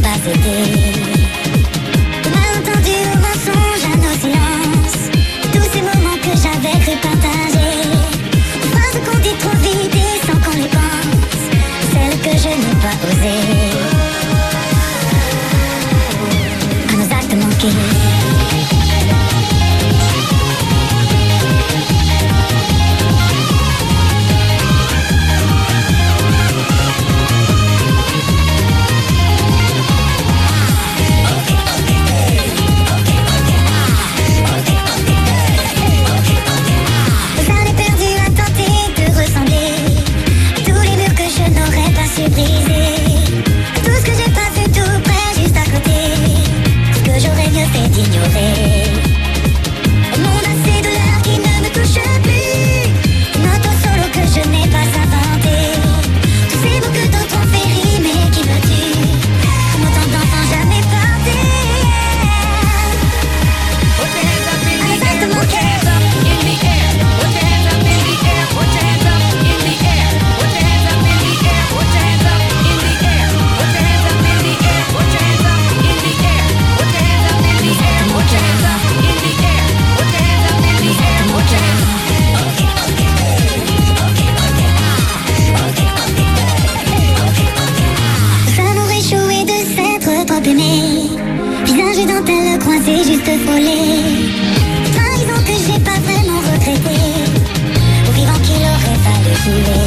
pas été. De malentendus aux mensonges, à nos silences, tous ces moments que j'avais cru partager. Phrases qu'on dit trop vite et sans qu'on les pense, celles que je n'ai pas osées. À nos actes manqués. Visage et dentelle coincée, juste frôlée. Trahison que j'ai pas vraiment regretté. Au vivant qu'il aurait fallu filer.